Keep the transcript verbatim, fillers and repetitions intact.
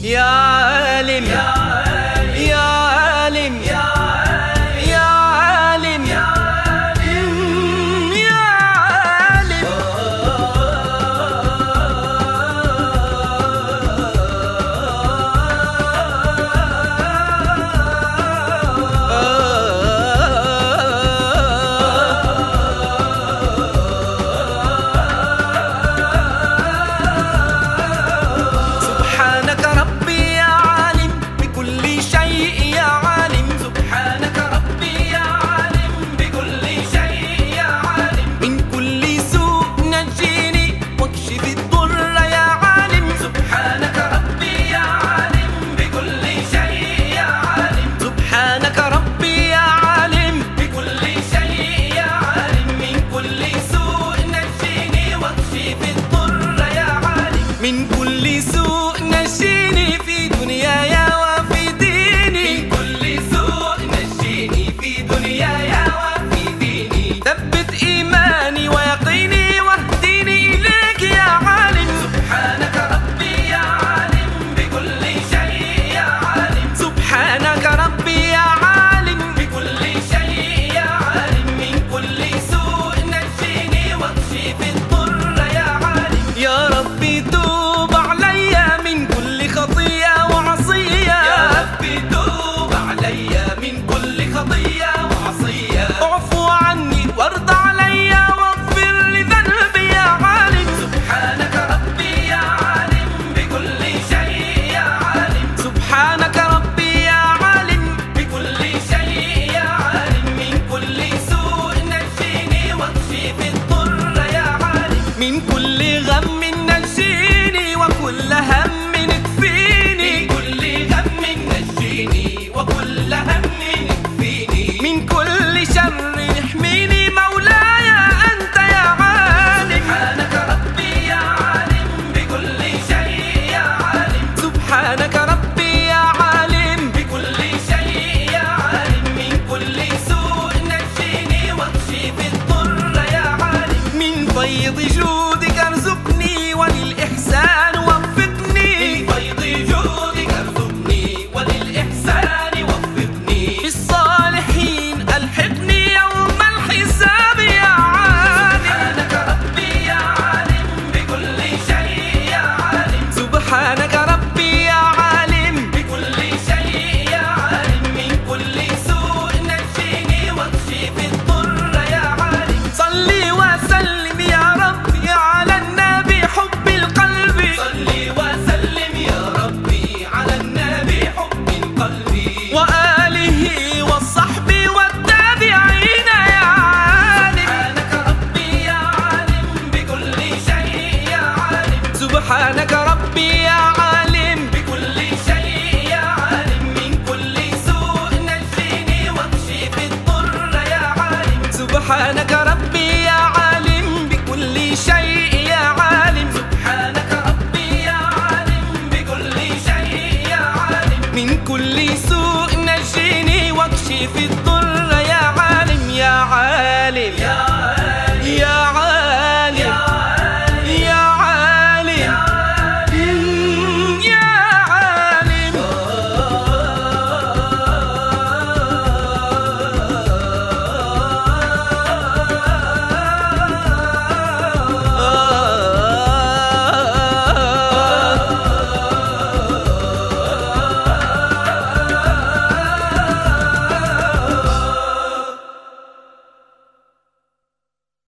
يا عالم يا عالم يا عالم يا عالم يا عالم يا عالم سبحانك ربي يا عالم بكل شيء يا عالم. سبحانك ربي يا عالم بكل شيء يا عالم. من كل سوء نجيني واكشف الضر يا عالم. سبحانك ربي يا عالم بكل شيء يا عالم. سبحانك ربي يا عالم بكل شيء يا عالم. من كل سوء نجيني واكشف الضر يا عالم. من كل سوء نجيني في دنياي وفي ديني. من كل سوء نجيني في دنياي وفي ديني. ثبت إيماني ويقيني واهديني إليك يا عالم. سبحانك ربي يا عالم بكل شيء يا عالم. سبحانك ربي يا عالم بكل شيء يا عالم. من كل سوء نجيني واكشف الضر يا عالم. يا ربي توب علي من كل خطية وعصية. يا ربي توب علي من كل خطية وعصية. اعفو عني وارض علي واغفر لذنبي يا عالم. سبحانك ربي يا عالم بكل شيء يا عالم. سبحانك ربي يا عالم بكل شيء يا عالم. من كل سوء نجيني واكشف الضر يا عالم. من كل غم نجيني وكل هم اكفيني. من كل غم نجيني وكل هم اكفيني. من كل شر احميني مولاي أنت يا عالم. سبحانك ربي يا عالم بكل شيء يا عالم. سبحانك ربي يا عالم بكل شيء يا عالم. من كل سوء نجيني واكشف الضر يا عالم. من فيض جودك ارزقني وللإحسان وفقني. من فيض جودك ارزقني وللإحسان وفقني. بالصالحين ألحقني يوم الحساب يا عالم. سبحانك ربي يا عالم بكل شيء يا عالم. سبحانك ربي يا عالم بكل شيء يا عالم. من كل سوء نجيني واكشف الضر يا عالم. صلي وسلم يا ربي على النبي حب القلب. صلي وسلم يا ربي على النبي حب القلب. وآله والصحب والتابعين يا عالم. سبحانك ربي يا عالم بكل شيء يا عالم. سبحانك ربي يا عالم بكل شيء يا عالم. من كل سوء نجيني واكشف الضر يا عالم. سبحانك ربي يا عالم بكل شيء يا عالم. سبحانك ربي يا عالم بكل شيء يا عالم. من كل سوء نجيني واكشف الضر